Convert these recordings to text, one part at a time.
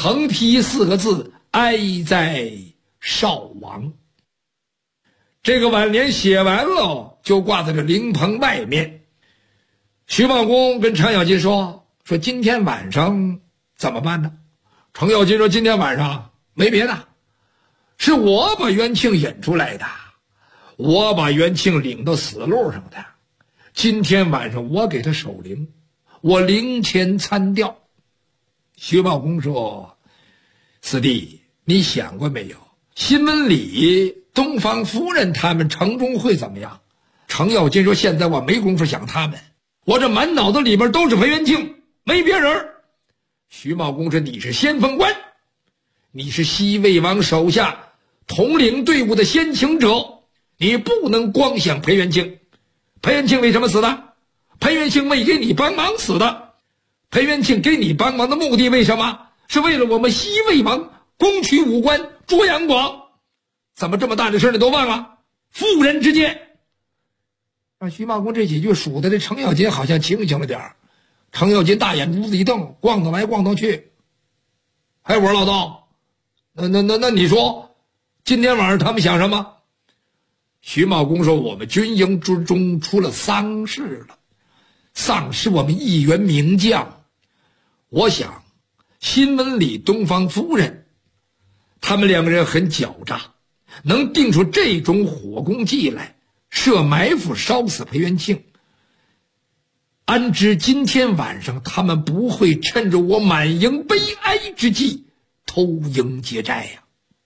横批4个字，哀在少王。这个挽联写完了，就挂在这灵棚外面。徐茂公跟程咬金说今天晚上怎么办呢？程咬金说今天晚上没别的，是我把元庆引出来的，我把元庆领到死路上的，今天晚上我给他守灵，我灵前参吊。徐茂公说，四弟，你想过没有，新闻里东方夫人他们城中会怎么样？程咬金说，现在我没工夫想他们，我这满脑子里边都是裴元庆，没别人。徐茂公说，你是先锋官，你是西魏王手下统领队伍的先行者，你不能光想裴元庆。裴元庆为什么死的？裴元庆为给你帮忙死的。裴元庆给你帮忙的目的为什么？是为了我们西魏王攻取武关捉杨广。怎么这么大的事你都忘了？妇人之见。让徐茂公这几句数的这程咬金好像清醒了点。程咬金大眼珠子一瞪，逛荡来逛荡去。哎，我说老道，那你说今天晚上他们想什么？徐茂公说，我们军营之中出了丧事了，丧失我们一员名将。我想新闻里东方夫人他们2个人很狡诈，能定出这种火攻计来，设埋伏烧死裴元庆。安知今天晚上他们不会趁着我满营悲哀之际偷营劫寨呀？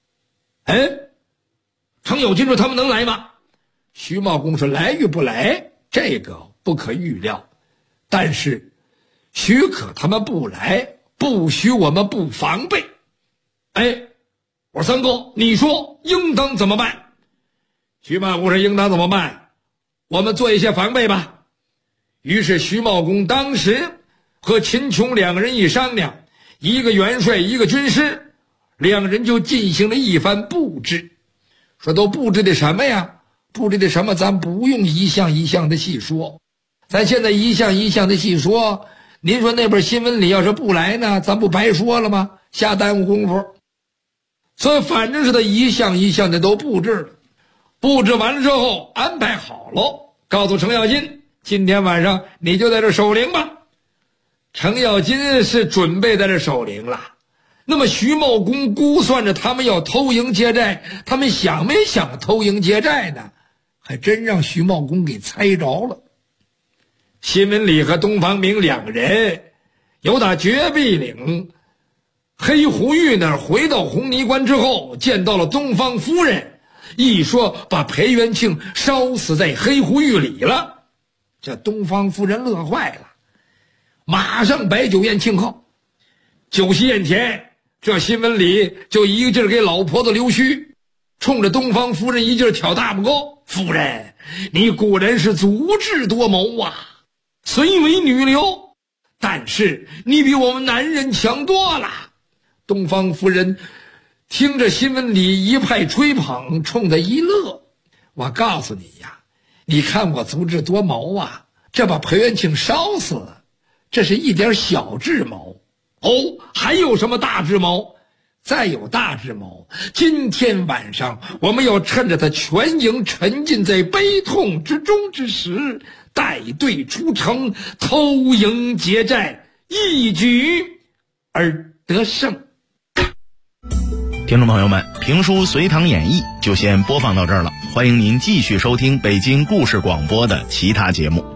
程咬金说，他们能来吗？徐茂公说，来与不来这个不可预料，但是许可他们不来，不许我们不防备。我说三哥，你说应当怎么办？徐茂公说，应当怎么办？我们做一些防备吧。于是徐茂公当时和秦琼2个人一商量，一个元帅一个军师，2人就进行了一番布置。说都布置的什么呀？布置的什么咱不用一项一项的细说，咱现在一项一项的细说，您说那边新闻里要是不来呢，咱不白说了吗？瞎耽误功夫。所以反正是他一项一项的都布置了，布置完了之后安排好了，告诉程咬金，今天晚上你就在这守灵吧。程咬金是准备在这守灵了。那么徐茂公估算着他们要偷营劫寨，他们想没想偷营劫寨呢？还真让徐茂公给猜着了。新闻里和东方明2个人由打绝壁岭黑狐峪那儿回到红泥关之后，见到了东方夫人，一说把裴元庆烧死在黑狐峪里了。这东方夫人乐坏了，马上摆酒宴庆贺。酒席宴前，这新闻里就一个劲儿给老婆子溜须，冲着东方夫人一劲儿挑大拇哥。夫人，你果然是足智多谋啊，虽为女流，但是你比我们男人强多了。东方夫人听着新闻里一派吹捧，冲他一乐。我告诉你呀，你看我足智多谋啊，这把裴元庆烧死，这是一点小智谋。还有什么大智谋？再有大智谋，今天晚上我们要趁着他全营沉浸在悲痛之中之时，带队出城，偷营劫寨，一举而得胜。 听众朋友们，评书《隋唐演义》就先播放到这儿了，欢迎您继续收听北京故事广播的其他节目。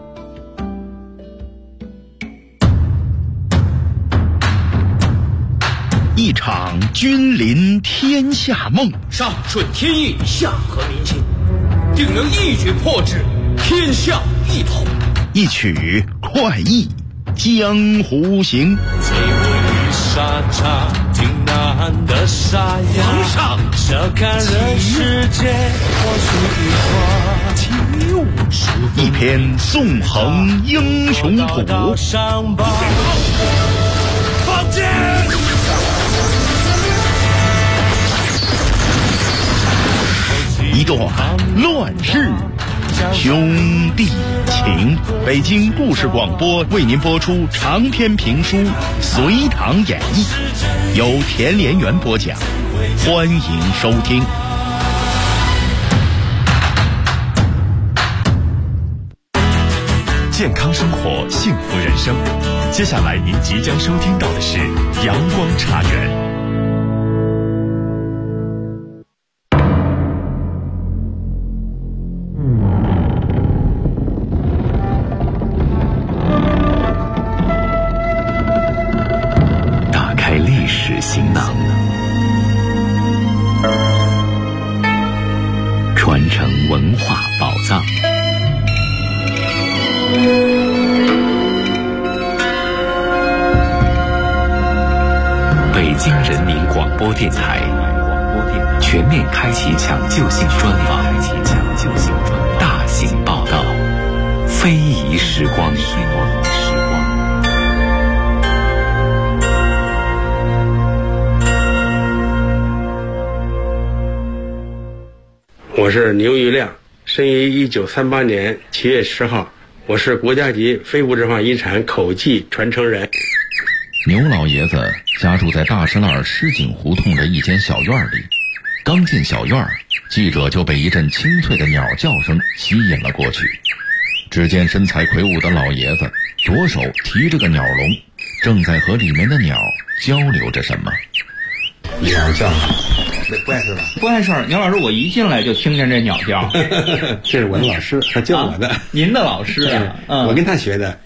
一场君临天下梦， 上顺天意，下合民心，定能一举破之，天下一统。 一曲快意江湖行。 最不与沙场挺难的沙哑， 皇上这感人世界或许一花， 一篇纵横英雄谱。 上报放箭！ 一段乱世兄弟情。北京故事广播为您播出长篇评书《隋唐演义》，由田连元播讲，欢迎收听。 健康生活，幸福人生。接下来您即将收听到的是阳光茶园。打开历史行囊，传承文化宝藏。北京人民广播电台全面开启抢救性专访，大型报道，非遗时光。 我是牛玉亮，生于1938年7月10号，我是国家级非物质文化遗产口技传承人。 牛老爷子家住在大石栏狮井胡同的一间小院里，刚进小院，记者就被一阵清脆的鸟叫声吸引了过去。只见身材魁梧的老爷子左手提着个鸟笼，正在和里面的鸟交流着什么。 鸟叫，不碍事吧？ 不碍事。牛老师，我一进来就听见这鸟叫。 这是我的老师，他教我的。 您的老师啊？ 我跟他学的。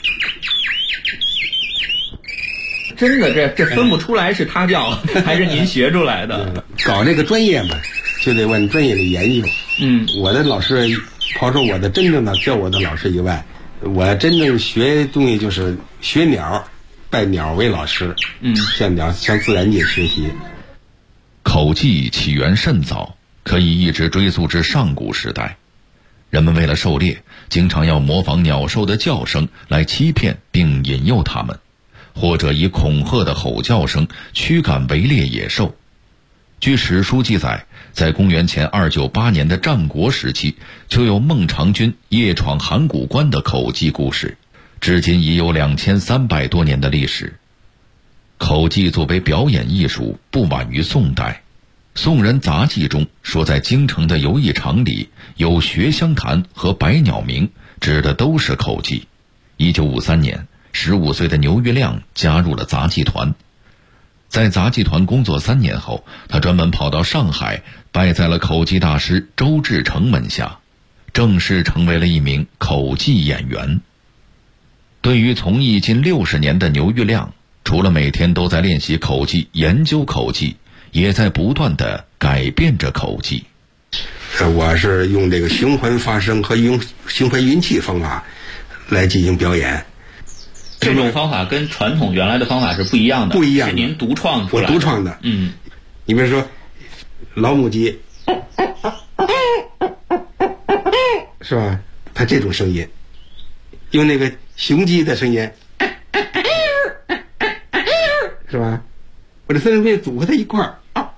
真的，这分不出来是他教还是您学出来的。 搞这个专业嘛，就得往专业里研究。我的老师，抛出我的真正的教我的老师以外，我真正学东西就是学鸟，拜鸟为老师。向自然界学习。 口技起源甚早，可以一直追溯至上古时代。人们为了狩猎，经常要模仿鸟兽的叫声来欺骗并引诱它们，或者以恐吓的吼叫声驱赶围猎野兽。据史书记载，在公元前298年的战国时期，就有孟尝君夜闯函谷关的口技故事，至今已有2300多年的历史。口技作为表演艺术，不晚于宋代。宋人杂记中说，在京城的游艺场里有学香坛和百鸟鸣，指的都是口技。1953年，15岁的牛玉亮加入了杂技团。在杂技团工作3年后，他专门跑到上海，拜在了口技大师周志成门下，正式成为了一名口技演员。对于从艺近60年的牛玉亮，除了每天都在练习口技、研究口技，也在不断地改变着口技。 我是用这个循环发声和用循环运气方法来进行表演。 这种方法跟传统原来的方法是不一样的， 不一样的， 是您独创出来的。 我独创的。你比如说老母鸡，是吧？它这种声音，用那个雄鸡的声音，是吧？我这三声片组合在一块儿，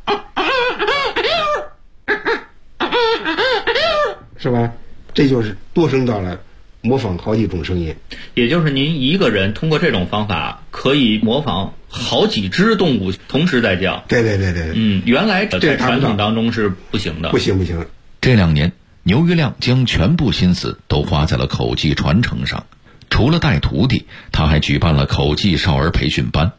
是吧？这就是多声道了，模仿好几种声音。 也就是您一个人通过这种方法可以模仿好几只动物同时在叫。 对。 原来在传统当中是不行的。 不行。 这2年，牛玉亮将全部心思都花在了口技传承上。除了带徒弟，他还举办了口技少儿培训班，